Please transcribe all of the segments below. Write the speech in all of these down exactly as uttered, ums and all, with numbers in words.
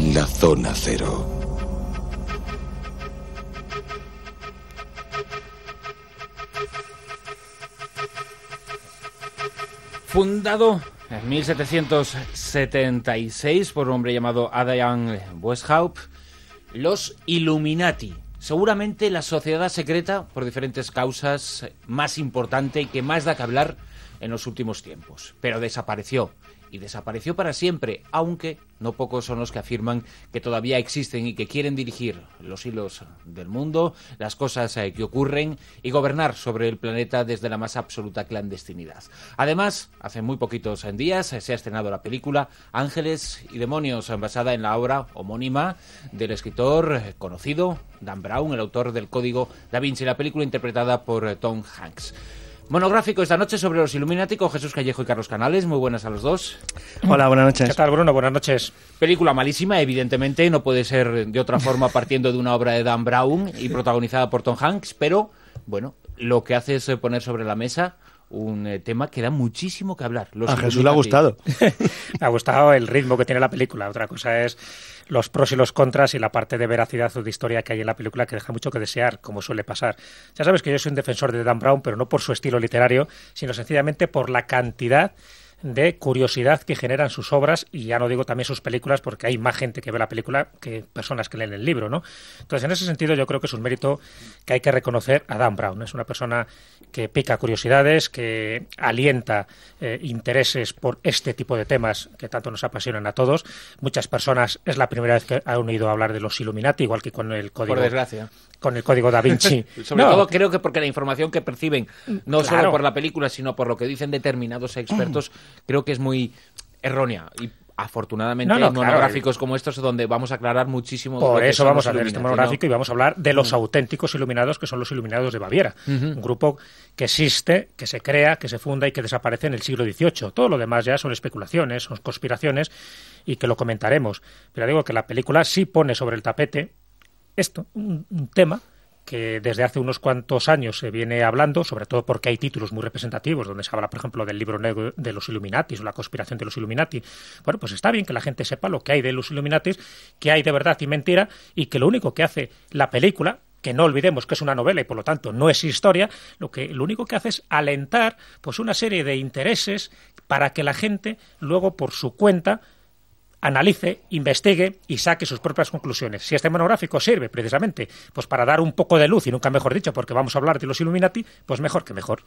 en la Zona Cero. Fundado en mil setecientos setenta y seis por un hombre llamado Adrian Weishaupt, los Illuminati. Seguramente la sociedad secreta, por diferentes causas, más importante y que más da que hablar en los últimos tiempos. Pero desapareció. Y desapareció para siempre, aunque no pocos son los que afirman que todavía existen y que quieren dirigir los hilos del mundo, las cosas eh, que ocurren y gobernar sobre el planeta desde la más absoluta clandestinidad. Además, hace muy poquitos días eh, se ha estrenado la película Ángeles y Demonios, basada en la obra homónima del escritor eh, conocido Dan Brown, el autor del Código Da Vinci, la película interpretada por eh, Tom Hanks. Monográfico esta noche sobre los Illuminati con Jesús Callejo y Carlos Canales. Muy buenas a los dos. Hola, buenas noches. ¿Qué tal, Bruno? Buenas noches. Película malísima, evidentemente, no puede ser de otra forma partiendo de una obra de Dan Brown y protagonizada por Tom Hanks, pero, bueno, lo que hace es poner sobre la mesa un eh, tema que da muchísimo que hablar. Los a Jesús le ha gustado. Me ha gustado el ritmo que tiene la película. Otra cosa es los pros y los contras y la parte de veracidad o de historia que hay en la película, que deja mucho que desear, como suele pasar. Ya sabes que yo soy un defensor de Dan Brown, pero no por su estilo literario, sino sencillamente por la cantidad de curiosidad que generan sus obras, y ya no digo también sus películas, porque hay más gente que ve la película que personas que leen el libro, ¿no? Entonces, en ese sentido, yo creo que es un mérito que hay que reconocer a Dan Brown. Es una persona que pica curiosidades, que alienta eh, intereses por este tipo de temas que tanto nos apasionan a todos. Muchas personas es la primera vez que han oído hablar de los Illuminati, igual que con el código... Por desgracia. Con el Código Da Vinci. Sobre no. todo creo que porque la información que perciben, no Claro. solo por la película, sino por lo que dicen determinados expertos, creo que es muy errónea. Y afortunadamente No, no, hay claro. monográficos como estos donde vamos a aclarar muchísimo de Por lo que eso son vamos los a ver este Illuminati, monográfico, ¿no? y vamos a hablar de los auténticos iluminados, que son los Iluminados de Baviera. Uh-huh. Un grupo que existe, que se crea, que se funda y que desaparece en el siglo dieciocho. Todo lo demás ya son especulaciones, son conspiraciones, y que lo comentaremos. Pero digo que la película sí pone sobre el tapete esto, un, un tema que desde hace unos cuantos años se viene hablando, sobre todo porque hay títulos muy representativos donde se habla, por ejemplo, del libro negro de los Illuminati o la conspiración de los Illuminati. Bueno, pues está bien que la gente sepa lo que hay de los Illuminati, que hay de verdad y mentira, y que lo único que hace la película, que no olvidemos que es una novela y por lo tanto no es historia, lo que lo único que hace es alentar pues una serie de intereses para que la gente luego por su cuenta analice, investigue y saque sus propias conclusiones. Si este monográfico sirve precisamente pues para dar un poco de luz, y nunca mejor dicho, porque vamos a hablar de los Illuminati, pues mejor que mejor.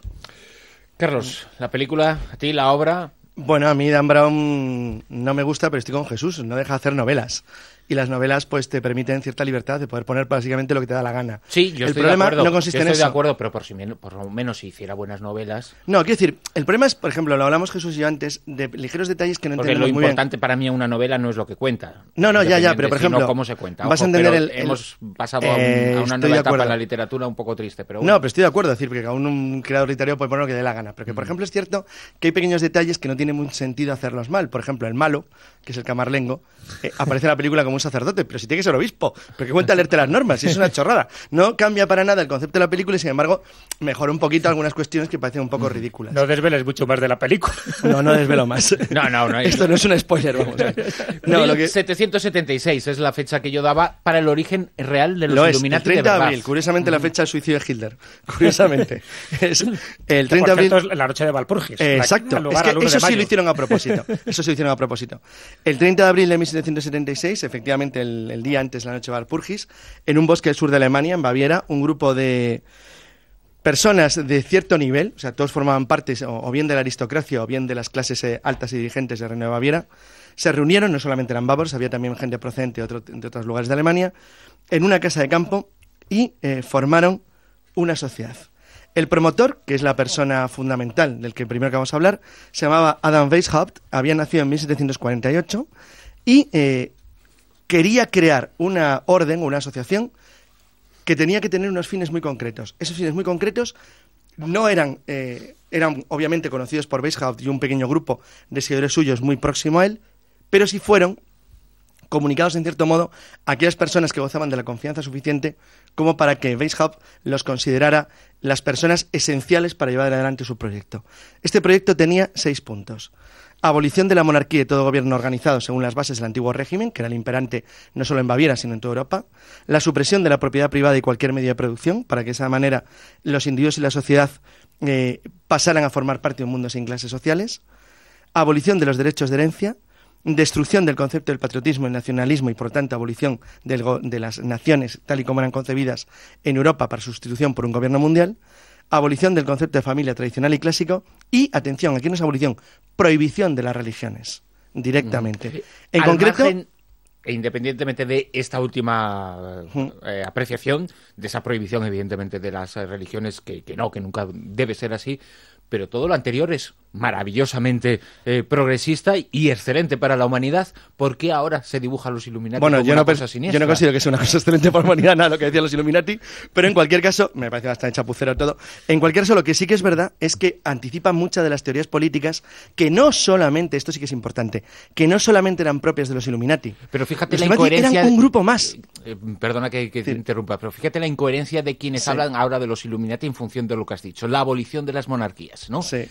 Carlos, la película, a ti la obra... Bueno, a mí Dan Brown no me gusta, pero estoy con Jesús, no deja de hacer novelas. Y las novelas pues te permiten cierta libertad de poder poner básicamente lo que te da la gana. Sí, yo el estoy problema de acuerdo. no consiste yo en estoy eso. de acuerdo, pero por, si, por lo menos si hiciera buenas novelas... No, quiero decir, el problema es, por ejemplo, lo hablamos Jesús y yo antes, de ligeros detalles que no Porque entendemos lo muy bien. importante para mí en una novela no es lo que cuenta. No, no, ya, ya, pero por ejemplo... Sino cómo se cuenta. Vas Ojo, a entender pero el, el... hemos pasado eh, a, un, a una nueva etapa acuerdo. en la literatura un poco triste, pero bueno. No, pero estoy de acuerdo, es decir, porque aún un creador literario puede poner lo que dé la gana. Porque, por ejemplo, es cierto que hay pequeños detalles que no tiene mucho sentido hacerlos mal. Por ejemplo, el malo, que es el Camarlengo, eh, aparece en la película como un sacerdote, pero si tiene que ser obispo, porque cuenta leerte las normas, y es una chorrada. No cambia para nada el concepto de la película y, sin embargo, mejora un poquito algunas cuestiones que parecen un poco ridículas. No desveles mucho más de la película. No, no desvelo más. No, no, no. Esto no es un spoiler, vamos a ver. No, lo que... mil setecientos setenta y seis es la fecha que yo daba para el origen real de los Lo es, Illuminati el treinta de de abril, curiosamente la fecha del suicidio de Hitler. Curiosamente. Es el treinta de abril... Es la noche de Valpurgis. Eh, exacto. Es que eso sí lo hicieron a propósito. Eso sí lo hicieron a propósito. El treinta de abril de mil setecientos setenta y seis, efectivamente el, el día antes de la noche de Valpurgis, en un bosque del sur de Alemania, en Baviera, un grupo de personas de cierto nivel, o sea, todos formaban parte o, o bien de la aristocracia o bien de las clases eh, altas y dirigentes del Reino de Baviera, se reunieron, no solamente eran bávaros, había también gente procedente de, otro, de otros lugares de Alemania, en una casa de campo y eh, formaron una sociedad. El promotor, que es la persona fundamental del que primero que vamos a hablar, se llamaba Adam Weishaupt, había nacido en mil setecientos cuarenta y ocho y eh, quería crear una orden o una asociación que tenía que tener unos fines muy concretos. Esos fines muy concretos no eran, eh, eran obviamente conocidos por Weishaupt y un pequeño grupo de seguidores suyos muy próximo a él, pero sí fueron comunicados en cierto modo a aquellas personas que gozaban de la confianza suficiente como para que Weishaupt los considerara las personas esenciales para llevar adelante su proyecto. Este proyecto tenía seis puntos. Abolición de la monarquía y todo gobierno organizado según las bases del antiguo régimen, que era el imperante no solo en Baviera, sino en toda Europa. La supresión de la propiedad privada y cualquier medio de producción, para que de esa manera los individuos y la sociedad eh, pasaran a formar parte de un mundo sin clases sociales. Abolición de los derechos de herencia. Destrucción del concepto del patriotismo y el nacionalismo y, por tanto, abolición del go- de las naciones tal y como eran concebidas en Europa para sustitución por un gobierno mundial. Abolición del concepto de familia tradicional y clásico y, atención, aquí no es abolición, prohibición de las religiones, directamente. Mm. En Al concreto... margen, e independientemente de esta última eh, apreciación, de esa prohibición, evidentemente, de las eh, religiones, que, que no, que nunca debe ser así, pero todo lo anterior es maravillosamente eh, progresista y excelente para la humanidad. ¿Por qué ahora se dibujan los Illuminati bueno, como yo una no cosa siniestra? Yo no considero que sea una cosa excelente para la humanidad, nada lo que decían los Illuminati, pero en cualquier caso, me parece bastante chapucero todo, en cualquier caso lo que sí que es verdad es que anticipan muchas de las teorías políticas que no solamente, esto sí que es importante, que no solamente eran propias de los Illuminati. Pero fíjate los la Illuminati incoherencia... eran un grupo más. Eh, perdona que, que te sí. interrumpa, pero fíjate la incoherencia de quienes sí. hablan ahora de los Illuminati en función de lo que has dicho. La abolición de las monarquías, ¿no? Sí.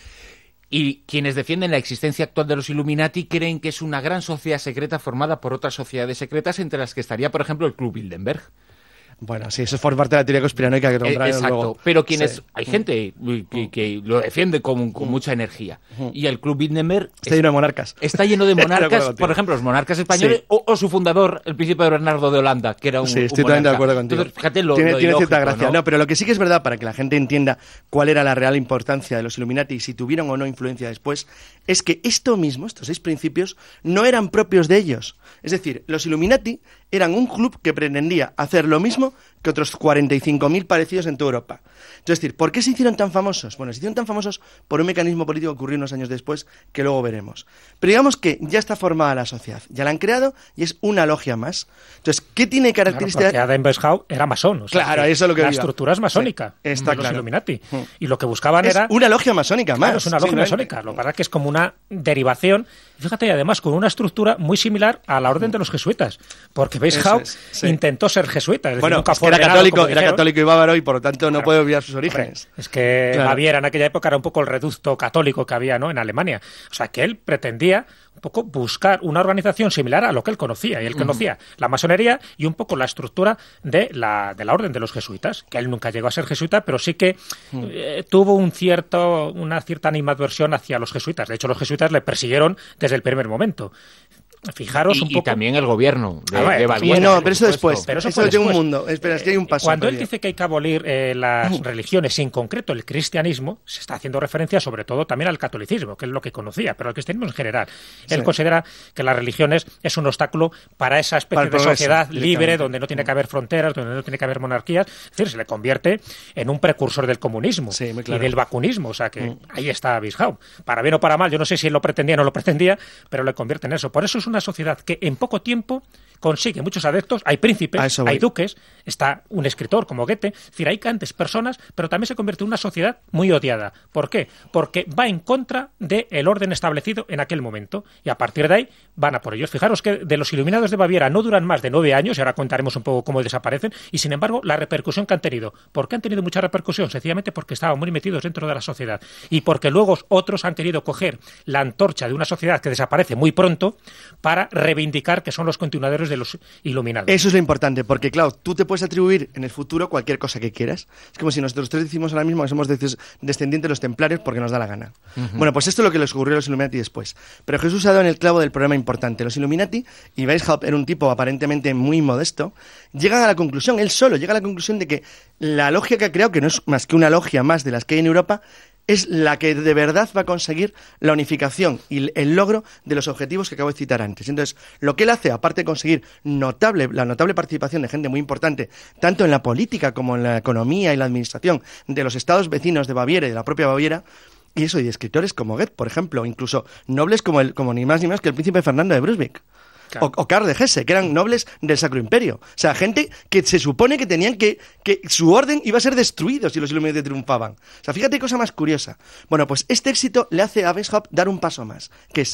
Y quienes defienden la existencia actual de los Illuminati creen que es una gran sociedad secreta formada por otras sociedades secretas, entre las que estaría, por ejemplo, el Club Bilderberg. Bueno, sí, eso es por parte de la teoría conspiranoica que te eh, Exacto, luego. pero quienes Sí. hay gente que, que lo defiende con, con mucha energía. Y el Club Bilderberg está lleno de monarcas. Está lleno de monarcas, por ejemplo, los monarcas españoles sí. o, o su fundador, el príncipe Bernardo de Holanda, que era un Sí, estoy un totalmente monarca. de acuerdo contigo. Entonces, fíjate lo, tiene lo tiene cierta ilógico, gracia. ¿no? No, pero lo que sí que es verdad, para que la gente entienda cuál era la real importancia de los Illuminati y si tuvieron o no influencia después, es que esto mismo, estos seis principios, no eran propios de ellos. Es decir, los Illuminati eran un club que pretendía hacer lo mismo que otros cuarenta y cinco mil parecidos en toda Europa. Es decir, ¿por qué se hicieron tan famosos? Bueno, se hicieron tan famosos por un mecanismo político que ocurrió unos años después, que luego veremos. Pero digamos que ya está formada la sociedad, ya la han creado y es una logia más. Entonces, ¿qué tiene características? Claro, porque Adam Weishaupt era masón. O sea, claro, que eso es lo que la digo. estructura es masónica, sí, está de los claro. Illuminati. Mm. Y lo que buscaban es era... una logia masónica más. Claro, es una logia masónica. Lo que pasa es que es como una derivación, fíjate, y además con una estructura muy similar a la orden de los jesuitas, porque Weishaupt es, sí. intentó ser jesuita, es decir, bueno, nunca es fue que era ordenado, católico, como era dijeron. católico y bávaro y por lo tanto no Claro. puede olvidar sus orígenes. Es que Claro. Baviera en aquella época era un poco el reducto católico que había, ¿no?, en Alemania. O sea, que él pretendía un poco buscar una organización similar a lo que él conocía. Y él conocía uh-huh. la masonería y un poco la estructura de la, de la orden de los jesuitas, que él nunca llegó a ser jesuita, pero sí que uh-huh. eh, tuvo un cierto, una cierta animadversión hacia los jesuitas. De hecho, los jesuitas le persiguieron desde el primer momento. Fijaros y, un poco. Y también el gobierno de, ah, vale, de Baviera. Bueno, pero eso después. Pero eso, eso tiene un mundo. Espera, es que hay un paso. Cuando él todavía. dice que hay que abolir eh, las religiones, y en concreto el cristianismo, se está haciendo referencia sobre todo también al catolicismo, que es lo que conocía, pero al cristianismo en general. Él sí. considera que las religiones es un obstáculo para esa especie para de sociedad libre, donde no tiene que haber fronteras, donde no tiene que haber monarquías. Es decir, se le convierte en un precursor del comunismo sí, claro. y del vacunismo. O sea que mm. ahí está Weishaupt. Para bien o para mal, yo no sé si él lo pretendía o no lo pretendía, pero le convierte en eso. Por eso es una sociedad que en poco tiempo consigue muchos adeptos, hay príncipes, hay duques, está un escritor como Goethe, es decir, hay grandes personas, pero también se convierte en una sociedad muy odiada. ¿Por qué? Porque va en contra del orden establecido en aquel momento y a partir de ahí van a por ellos. Fijaros que de los Iluminados de Baviera no duran más de nueve años y ahora contaremos un poco cómo desaparecen y sin embargo la repercusión que han tenido. ¿Por qué han tenido mucha repercusión? Sencillamente porque estaban muy metidos dentro de la sociedad y porque luego otros han querido coger la antorcha de una sociedad que desaparece muy pronto para reivindicar que son los continuadores de los Iluminados. Eso es lo importante, porque claro, tú te puedes atribuir en el futuro cualquier cosa que quieras. Es como si nosotros tres decimos ahora mismo que somos descendientes de los templarios porque nos da la gana. Uh-huh. Bueno, pues esto es lo que les ocurrió a los Illuminati después. Pero Jesús ha dado en el clavo del problema importante. Los Illuminati, y Weishaupt era un tipo aparentemente muy modesto, llegan a la conclusión, él solo llega a la conclusión de que la logia que ha creado, que no es más que una logia más de las que hay en Europa, es la que de verdad va a conseguir la unificación y el logro de los objetivos que acabo de citar antes. Entonces, lo que él hace, aparte de conseguir notable, la notable participación de gente muy importante, tanto en la política como en la economía y la administración de los estados vecinos de Baviera y de la propia Baviera, y eso, y de escritores como Goethe, por ejemplo, incluso nobles como, el, como ni más ni menos que el príncipe Fernando de Brunswick. Claro. O, o Karl de Hesse, que eran nobles del Sacro Imperio. O sea, gente que se supone que tenían que... que su orden iba a ser destruido si los Illuminati triunfaban. O sea, fíjate qué cosa más curiosa. Bueno, pues este éxito le hace a Weishaupt dar un paso más, que es...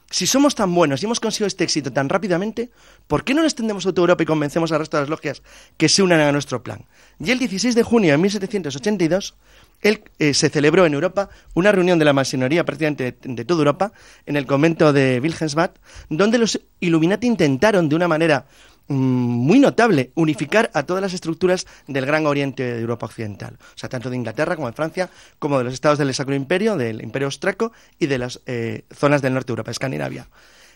si somos tan buenos y hemos conseguido este éxito tan rápidamente, ¿por qué no lo extendemos a toda Europa y convencemos al resto de las logias que se unan a nuestro plan? Y el dieciséis de junio de mil setecientos ochenta y dos él, eh, se celebró en Europa una reunión de la masonería prácticamente de, de toda Europa, en el convento de Wilhelmsbad, donde los Illuminati intentaron de una manera mmm, muy notable unificar a todas las estructuras del Gran Oriente de Europa Occidental. O sea, tanto de Inglaterra como de Francia, como de los estados del Sacro Imperio, del Imperio Austriaco y de las eh, zonas del norte de Europa, Escandinavia.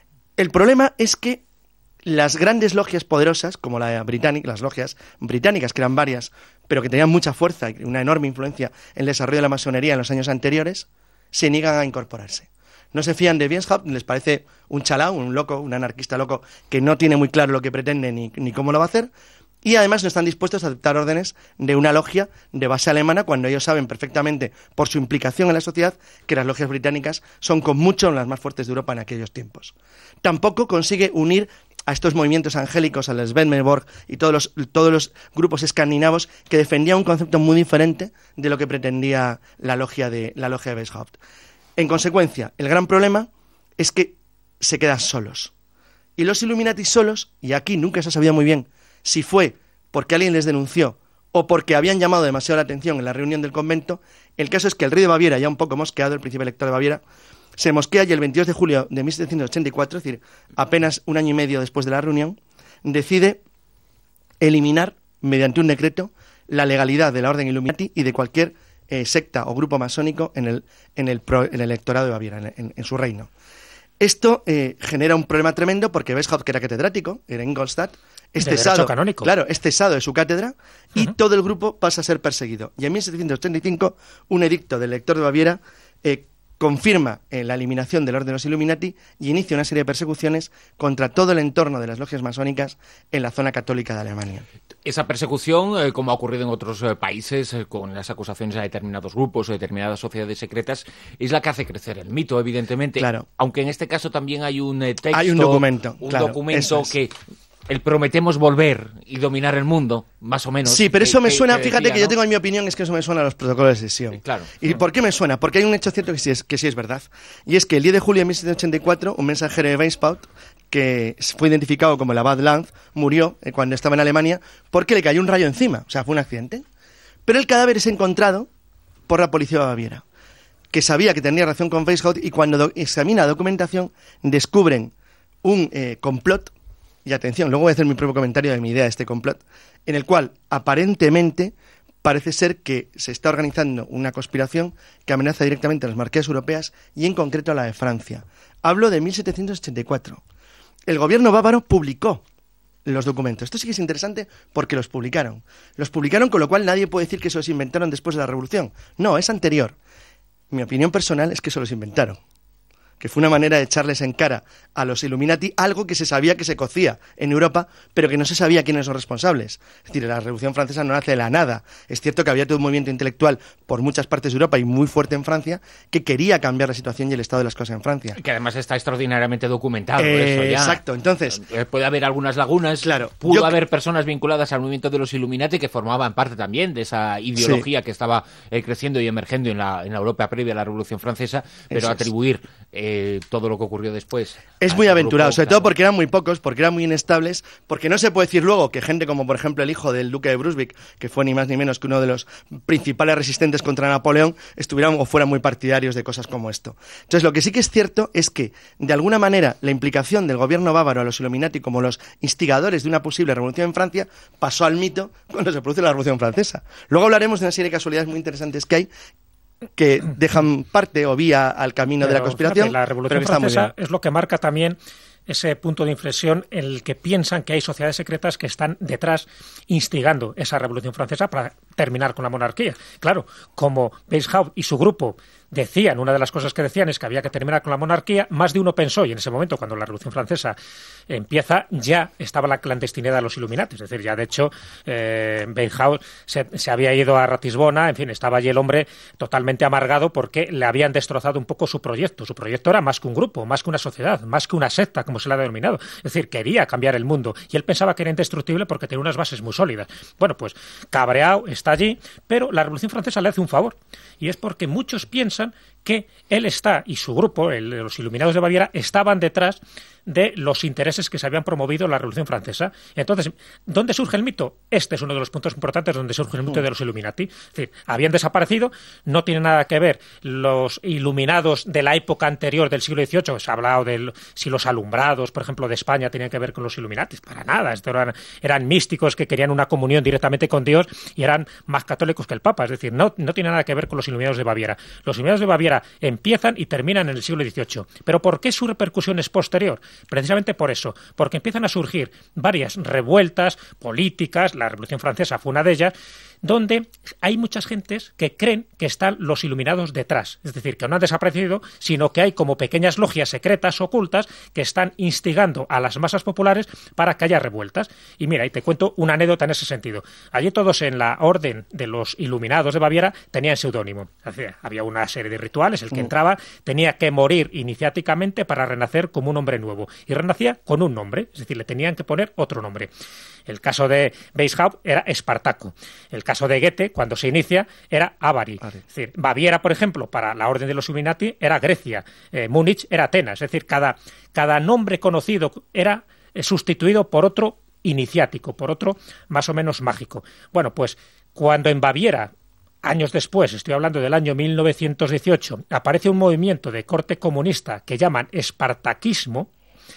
El problema es que las grandes logias poderosas, como la británica, las logias británicas, que eran varias, pero que tenían mucha fuerza y una enorme influencia en el desarrollo de la masonería en los años anteriores, se niegan a incorporarse. No se fían de Weishaupt, les parece un chalao, un loco, un anarquista loco, que no tiene muy claro lo que pretende ni, ni cómo lo va a hacer, y además no están dispuestos a aceptar órdenes de una logia de base alemana, cuando ellos saben perfectamente, por su implicación en la sociedad, que las logias británicas son con mucho las más fuertes de Europa en aquellos tiempos. Tampoco consigue unir a estos movimientos angélicos, al Swedenborg y todos los, todos los grupos escandinavos que defendían un concepto muy diferente de lo que pretendía la logia de, la logia de Weishaupt. En consecuencia, el gran problema es que se quedan solos. Y los Illuminati solos, y aquí nunca se sabía muy bien si fue porque alguien les denunció o porque habían llamado demasiado la atención en la reunión del convento, el caso es que el rey de Baviera, ya un poco mosqueado, el príncipe elector de Baviera, se mosquea y el veintidós de julio de mil setecientos ochenta y cuatro, es decir, apenas un año y medio después de la reunión, decide eliminar, mediante un decreto, la legalidad de la Orden Illuminati y de cualquier eh, secta o grupo masónico en el, en el, pro, en el electorado de Baviera, en, en, en su reino. Esto eh, genera un problema tremendo porque Weishaupt, que era catedrático, era en Ingolstadt, es de cesado, canónico. claro, es cesado de su cátedra y uh-huh. todo el grupo pasa a ser perseguido. Y en mil setecientos ochenta y cinco, un edicto del elector de Baviera eh, confirma eh, la eliminación del orden de los Illuminati y inicia una serie de persecuciones contra todo el entorno de las logias masónicas en la zona católica de Alemania. Esa persecución, eh, como ha ocurrido en otros eh, países, eh, con las acusaciones a determinados grupos o determinadas sociedades secretas, es la que hace crecer el mito, evidentemente. Claro. Aunque en este caso también hay un eh, texto, hay un documento, un claro, documento es. que... El prometemos volver y dominar el mundo, más o menos. Sí, pero eso que, me suena, que fíjate decía, que ¿no? yo tengo en mi opinión, es que eso me suena a los protocolos de Sion. Sí, claro. ¿Y por qué me suena? Porque hay un hecho cierto que sí es, que sí es verdad. Y es que el diez de julio de mil setecientos ochenta y cuatro, un mensajero de Weishaupt, que fue identificado como el Abad Lanz, murió eh, cuando estaba en Alemania porque le cayó un rayo encima. O sea, fue un accidente. Pero el cadáver es encontrado por la policía de Baviera, que sabía que tenía relación con Weishaupt, y cuando do- examina la documentación descubren un eh, complot. Y atención, luego voy a hacer mi propio comentario de mi idea de este complot, en el cual aparentemente parece ser que se está organizando una conspiración que amenaza directamente a las monarquías europeas y en concreto a la de Francia. Hablo de mil setecientos ochenta y cuatro. El gobierno bávaro publicó los documentos. Esto sí que es interesante porque los publicaron. Los publicaron, con lo cual nadie puede decir que se los inventaron después de la Revolución. No, es anterior. Mi opinión personal es que se los inventaron, que fue una manera de echarles en cara a los Illuminati algo que se sabía que se cocía en Europa, pero que no se sabía quiénes son responsables. Es decir, la Revolución Francesa no nace de la nada. Es cierto que había todo un movimiento intelectual por muchas partes de Europa y muy fuerte en Francia, que quería cambiar la situación y el estado de las cosas en Francia. Que además está extraordinariamente documentado. Eh, eso ya. Exacto, entonces... Puede haber algunas lagunas. Claro, Pudo yo... haber personas vinculadas al movimiento de los Illuminati que formaban parte también de esa ideología sí. que estaba eh, creciendo y emergiendo en la, en la Europa previa a la Revolución Francesa, pero eso atribuir eh, todo lo que ocurrió después... Es muy aventurado, sobre todo porque eran muy pocos, porque eran muy inestables, porque no se puede decir luego que gente como, por ejemplo, el hijo del duque de Brunswick, que fue ni más ni menos que uno de los principales resistentes contra Napoleón, estuvieran o fueran muy partidarios de cosas como esto. Entonces, lo que sí que es cierto es que, de alguna manera, la implicación del gobierno bávaro a los Illuminati como los instigadores de una posible revolución en Francia pasó al mito cuando se produce la Revolución Francesa. Luego hablaremos de una serie de casualidades muy interesantes que hay, que dejan parte o vía al camino pero, de la conspiración. Fíjate, la Revolución Francesa es lo que marca también ese punto de inflexión en el que piensan que hay sociedades secretas que están detrás instigando esa Revolución Francesa para terminar con la monarquía. Claro, como Weishaupt y su grupo decían, una de las cosas que decían es que había que terminar con la monarquía, más de uno pensó, y en ese momento, cuando la Revolución Francesa empieza, ya estaba la clandestinidad de los Illuminati. Es decir, ya de hecho, eh, Weishaupt se, se había ido a Ratisbona, en fin, estaba allí el hombre totalmente amargado porque le habían destrozado un poco su proyecto. Su proyecto era más que un grupo, más que una sociedad, más que una secta, como se le ha denominado. Es decir, quería cambiar el mundo, y él pensaba que era indestructible porque tenía unas bases muy sólidas. Bueno, pues cabreado, está allí, pero la Revolución Francesa le hace un favor, y es porque muchos piensan que él está y su grupo, el, los Iluminados de Baviera, estaban detrás de los intereses que se habían promovido en la Revolución Francesa. Entonces, ¿dónde surge el mito? Este es uno de los puntos importantes donde surge el mito de los Illuminati. Es decir, habían desaparecido, no tiene nada que ver los iluminados de la época anterior del siglo dieciocho. Se ha hablado de si los alumbrados, por ejemplo, de España tenían que ver con los Illuminati. Para nada. Esto eran, eran místicos que querían una comunión directamente con Dios y eran más católicos que el Papa. Es decir, no, no tiene nada que ver con los Iluminados de Baviera. Los Iluminados de Baviera empiezan y terminan en el siglo dieciocho. ¿Pero por qué su repercusión es posterior? Precisamente por eso, porque empiezan a surgir varias revueltas políticas, la Revolución Francesa fue una de ellas, donde hay muchas gentes que creen que están los iluminados detrás, es decir, que no han desaparecido, sino que hay como pequeñas logias secretas ocultas que están instigando a las masas populares para que haya revueltas. Y mira, y te cuento una anécdota en ese sentido. Allí todos en la orden de los Iluminados de Baviera tenían seudónimo. Había una serie de rituales, el que entraba tenía que morir iniciáticamente para renacer como un hombre nuevo, y renacía con un nombre, es decir, le tenían que poner otro nombre. El caso de Weishaupt era Espartaco. El caso de Goethe, cuando se inicia, era Ávari. Es decir, Baviera, por ejemplo, para la orden de los Illuminati era Grecia. Eh, Múnich era Atenas. Es decir, cada, cada nombre conocido era eh, sustituido por otro iniciático, por otro más o menos mágico. Bueno, pues cuando en Baviera, años después, estoy hablando del año mil novecientos dieciocho, aparece un movimiento de corte comunista que llaman espartaquismo,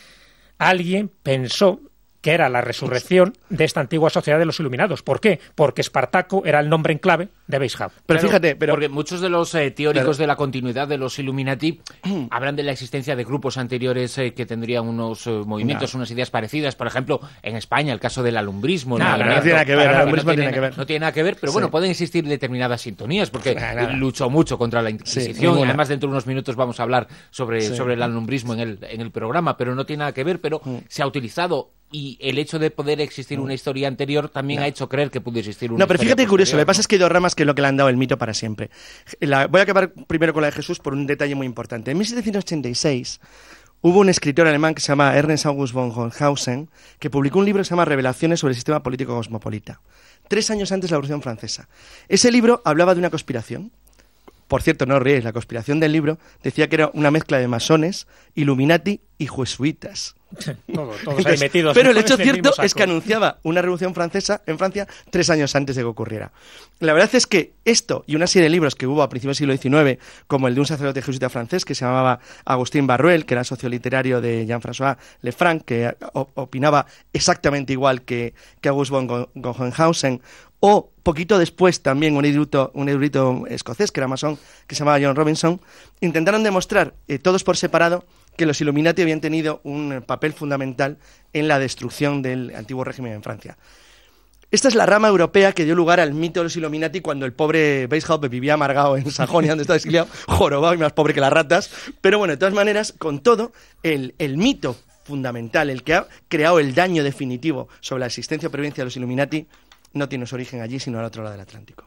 alguien pensó que era la resurrección de esta antigua sociedad de los Iluminados. ¿Por qué? Porque Espartaco era el nombre en clave de Weishaupt. Pero claro, fíjate, pero... porque muchos de los eh, teóricos pero... de la continuidad de los Illuminati hablan de la existencia de grupos anteriores eh, que tendrían unos eh, movimientos, no. unas ideas parecidas. Por ejemplo, en España, el caso del alumbrismo. No, no, no, no tiene nada que ver. El alumbrismo no tiene, tiene que ver. No tiene nada que ver, pero sí. bueno, pueden existir determinadas sintonías, porque nada, nada. luchó mucho contra la Inquisición. Sí, y además, dentro de unos minutos vamos a hablar sobre, sí. sobre el alumbrismo en el, en el programa, pero no tiene nada que ver, pero mm. se ha utilizado. Y el hecho de poder existir una historia anterior también no. ha hecho creer que pudo existir una No, pero historia fíjate curioso, posterior, lo que ¿no? pasa es que hay dos ramas que es lo que le han dado el mito para siempre. La, voy a acabar primero con la de Jesús por un detalle muy importante. En mil setecientos ochenta y seis hubo un escritor alemán que se llama Ernst August von Hornhausen que publicó un libro que se llama Revelaciones sobre el sistema político cosmopolita, tres años antes de la Revolución Francesa. Ese libro hablaba de una conspiración. Por cierto, no os ríais, la conspiración del libro decía que era una mezcla de masones, Illuminati y jesuitas. Todo, todos Entonces, ahí metidos. Pero el hecho cierto es que anunciaba una revolución francesa en Francia tres años antes de que ocurriera. La verdad es que esto y una serie de libros que hubo a principios del siglo diecinueve, como el de un sacerdote jesuita francés que se llamaba Agustín Barruel, que era socio literario de Jean-François Lefranc, que opinaba exactamente igual que, que August von Hornhausen, o poquito después también un erudito, un erudito escocés que era masón, que se llamaba John Robinson, intentaron demostrar, eh, todos por separado, que los Illuminati habían tenido un papel fundamental en la destrucción del antiguo régimen en Francia. Esta es la rama europea que dio lugar al mito de los Illuminati cuando el pobre Weishaupt vivía amargado en Sajonia, donde estaba exiliado, jorobado y más pobre que las ratas. Pero bueno, de todas maneras, con todo, el, el mito fundamental, el que ha creado el daño definitivo sobre la existencia o presencia de los Illuminati, no tiene su origen allí, sino al otro lado del Atlántico.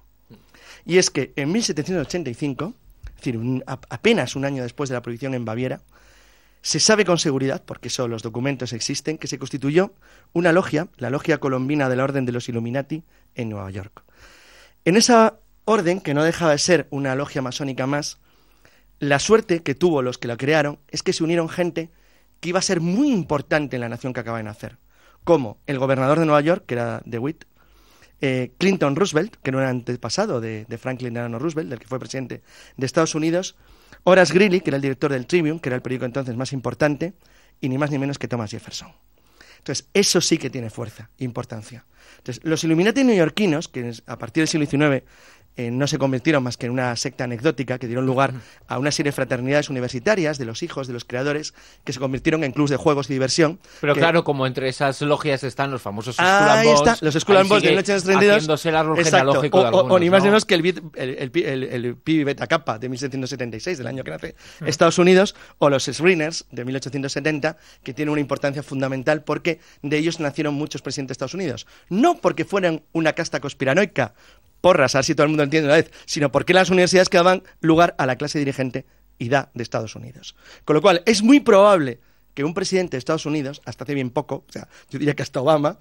Y es que en mil setecientos ochenta y cinco, es decir, un, a, apenas un año después de la prohibición en Baviera, se sabe con seguridad, porque eso los documentos existen, que se constituyó una logia, la Logia Colombina de la Orden de los Illuminati, en Nueva York. En esa orden, que no dejaba de ser una logia masónica más, la suerte que tuvo los que la crearon es que se unieron gente que iba a ser muy importante en la nación que acaba de nacer, como el gobernador de Nueva York, que era DeWitt, eh, Clinton Roosevelt, que era un antepasado de, de Franklin Delano Roosevelt, del que fue presidente de Estados Unidos, Horace Greeley, que era el director del Tribune, que era el periódico entonces más importante, y ni más ni menos que Thomas Jefferson. Entonces, eso sí que tiene fuerza e importancia. Entonces, los Illuminati neoyorquinos, que a partir del siglo diecinueve eh, no se convirtieron más que en una secta anecdótica que dieron lugar a una serie de fraternidades universitarias de los hijos de los creadores que se convirtieron en clubs de juegos y diversión. Pero que... claro, como entre esas logias están los famosos Skull ah, and Bones, ahí está, los Skull and Bones de mil ochocientos treinta y dos. Haciéndose el árbol exacto, genealógico o, de algunos, o, o ni más ¿no? ni menos que el, el, el, el, el Pi Beta Kappa de mil setecientos setenta y seis, del año que nace mm. Estados Unidos, o los Shriners de mil ochocientos setenta, que tienen una importancia fundamental porque de ellos nacieron muchos presidentes de Estados Unidos. No porque fueran una casta conspiranoica, porras, a ver si todo el mundo entiende una vez, sino porque las universidades que daban lugar a la clase dirigente y da de Estados Unidos. Con lo cual, es muy probable que un presidente de Estados Unidos, hasta hace bien poco, o sea, yo diría que hasta Obama,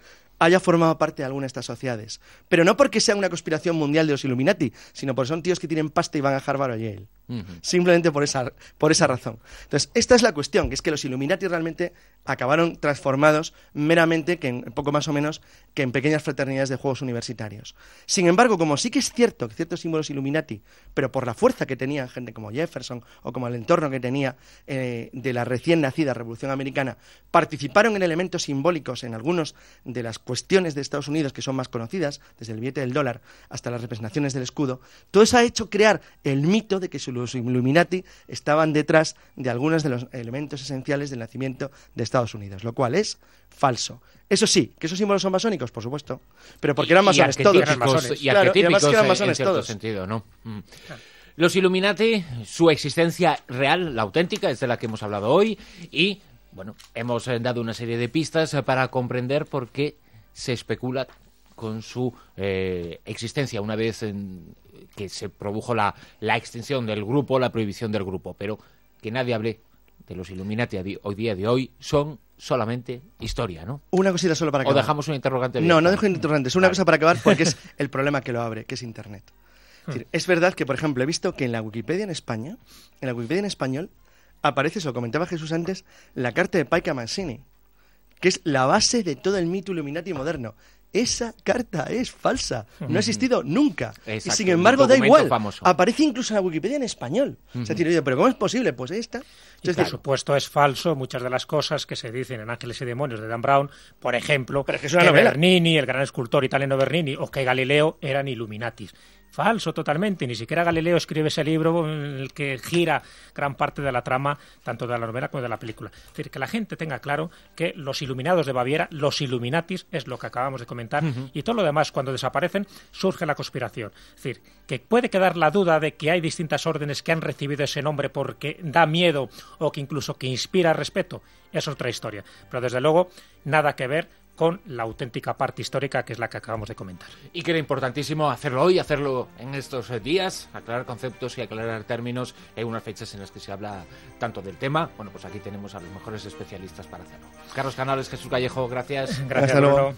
haya formado parte de alguna de estas sociedades. Pero no porque sea una conspiración mundial de los Illuminati, sino porque son tíos que tienen pasta y van a Harvard o Yale. Uh-huh. Simplemente por esa, por esa razón. Entonces, esta es la cuestión, que es que los Illuminati realmente acabaron transformados meramente, que en, poco más o menos, que en pequeñas fraternidades de juegos universitarios. Sin embargo, como sí que es cierto que ciertos símbolos Illuminati, pero por la fuerza que tenían gente como Jefferson o como el entorno que tenía eh, de la recién nacida Revolución Americana, participaron en elementos simbólicos en algunas de las cuestiones de Estados Unidos que son más conocidas, desde el billete del dólar hasta las representaciones del escudo, todo eso ha hecho crear el mito de que los Illuminati estaban detrás de algunos de los elementos esenciales del nacimiento de Estados Unidos, lo cual es falso. Eso sí, que esos símbolos son masónicos, por supuesto, pero porque eran masones todos. Eran masones. Y claro, y además que eran masones en cierto todos. Sentido, ¿no? Mm. Los Illuminati, su existencia real, la auténtica, es de la que hemos hablado hoy, y bueno, hemos dado una serie de pistas para comprender por qué se especula con su eh, existencia una vez en, que se produjo la, la extinción del grupo, la prohibición del grupo, pero que nadie hable de los Illuminati a di- hoy día de hoy son solamente historia, ¿no? Una cosita solo para acabar. ¿O dejamos un interrogante abierto? No, no dejo interrogante, es una cosa para acabar porque es el problema que lo abre, que es Internet. Es decir, es verdad que, por ejemplo, he visto que en la Wikipedia en España, en la Wikipedia en español, aparece, eso lo comentaba Jesús antes, la carta de Pike a Mancini, que es la base de todo el mito Illuminati moderno. Esa carta es falsa, no ha existido nunca. Exacto, y sin embargo da igual, famoso. Aparece incluso en la Wikipedia en español. Uh-huh. Es decir, oye, pero ¿cómo es posible? Pues ahí está. Y por supuesto es falso muchas de las cosas que se dicen en Ángeles y Demonios de Dan Brown, por ejemplo, pero es que, es que Bernini, el gran escultor italiano Bernini, o que Galileo eran Illuminatis. Falso totalmente, ni siquiera Galileo escribe ese libro en el que gira gran parte de la trama, tanto de la novela como de la película. Es decir, que la gente tenga claro que los iluminados de Baviera, los Illuminatis, es lo que acabamos de comentar, uh-huh. y todo lo demás, cuando desaparecen, surge la conspiración. Es decir, que puede quedar la duda de que hay distintas órdenes que han recibido ese nombre porque da miedo o que incluso que inspira respeto, es otra historia. Pero desde luego, nada que ver con la auténtica parte histórica que es la que acabamos de comentar. Y que era importantísimo hacerlo hoy, hacerlo en estos días, aclarar conceptos y aclarar términos en unas fechas en las que se habla tanto del tema. Bueno, pues aquí tenemos a los mejores especialistas para hacerlo. Carlos Canales, Jesús Callejo, gracias. Gracias, Bruno.